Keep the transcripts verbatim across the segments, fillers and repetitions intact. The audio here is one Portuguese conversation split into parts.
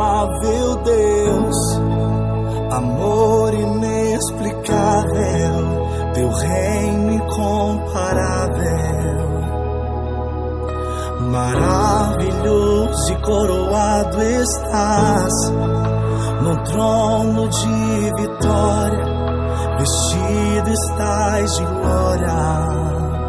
inigualável Deus, amor inexplicável, teu reino incomparável. Maravilhoso e coroado estás, no trono de vitória, vestido estás de glória.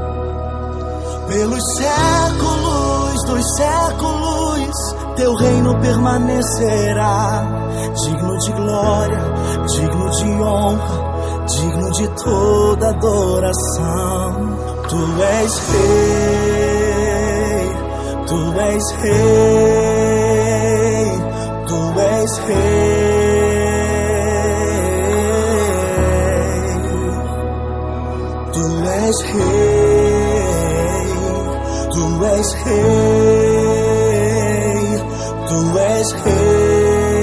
Pelos séculos dos séculos, teu reino permanecerá, digno de glória, digno de honra, digno de toda adoração. Tu és rei, tu és rei, tu és rei, tu és rei, tu és rei, tu és rei.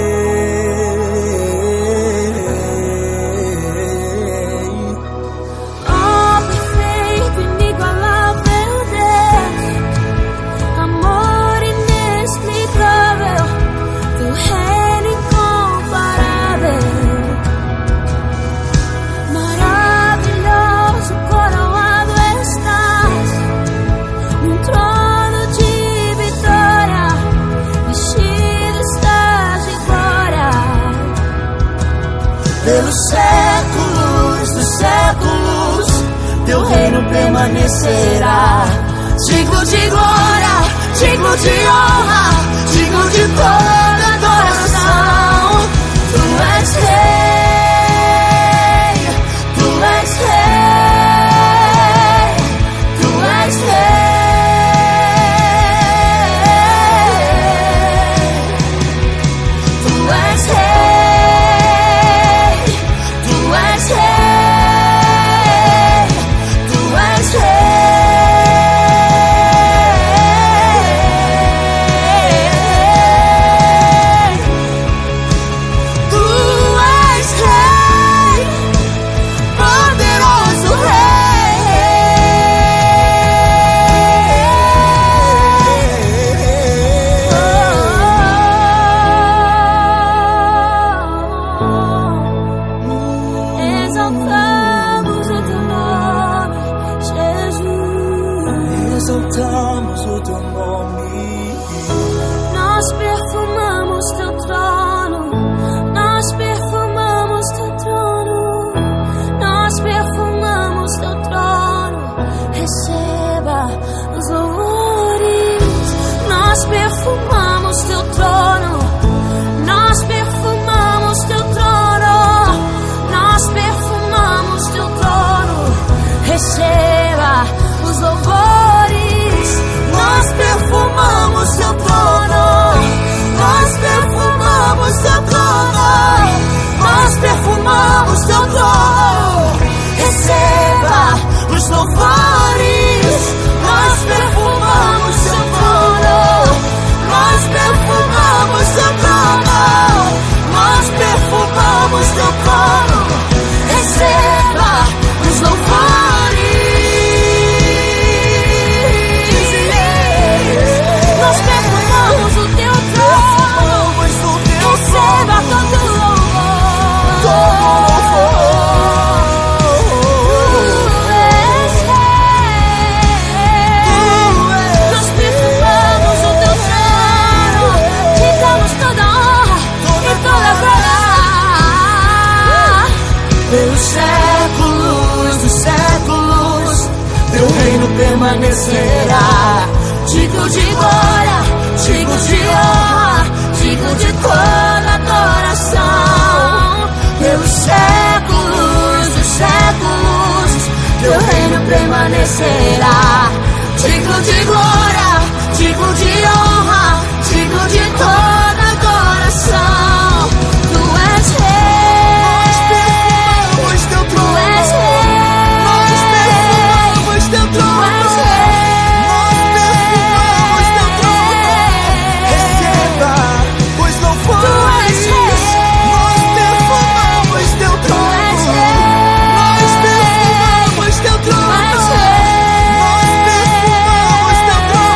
Pelos séculos dos séculos, teu reino permanecerá, digno de glória, digno de honra, digno de toda adoração. Tu és rei, tu és rei, tu és rei, tu és rei. Exaltamos o teu nome, nós perfumamos teu trono, nós perfumamos teu trono, nós perfumamos teu trono. Receba os louvores, nós perfumamos teu trono, nós perfumamos teu trono, nós perfumamos teu trono. Receba os louvores, nós perfumamos teu trono, nós perfumamos teu trono, nós perfumamos teu trono. Receba os louvores, nós perfumamos teu trono, nós perfumamos teu trono, nós perfumamos teu trono. Receba os louvores, nós perfumamos o teu trono. Receba todo louvor, todo louvor. Tu és rei, nós perfumamos o teu trono. Te damos toda honra e toda glória. Pelos séculos dos séculos, teu reino permanecerá, digno de glória, digno de honra, digno de toda adoração. Pelos séculos dos séculos, teu reino permanecerá, digno de glória, digno de honra, digno de toda adoração. Tu és rei, nós perfumamos teu trono, tu és rei, nós perfumamos teu trono, tu és rei, nós perfumamos teu trono. Receba os louvores, nós perfumamos teu trono, nós perfumamos teu trono, nós perfumamos teu trono.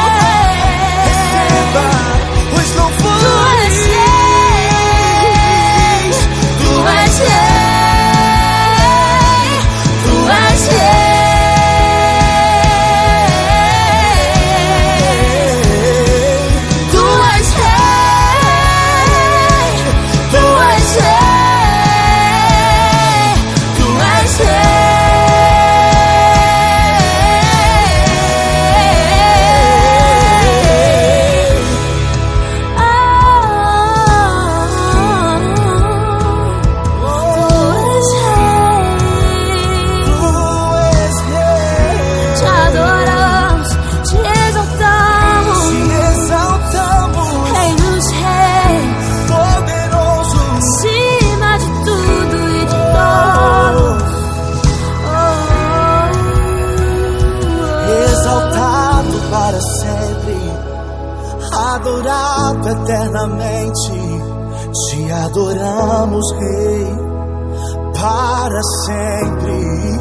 Te adoramos, Rei, para sempre.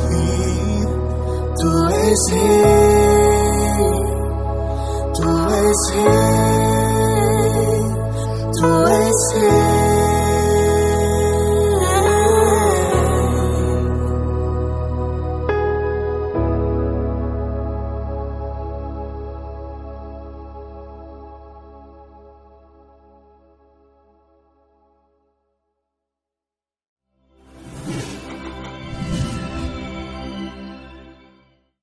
Tu és Rei, Tu és Rei, Tu és Rei.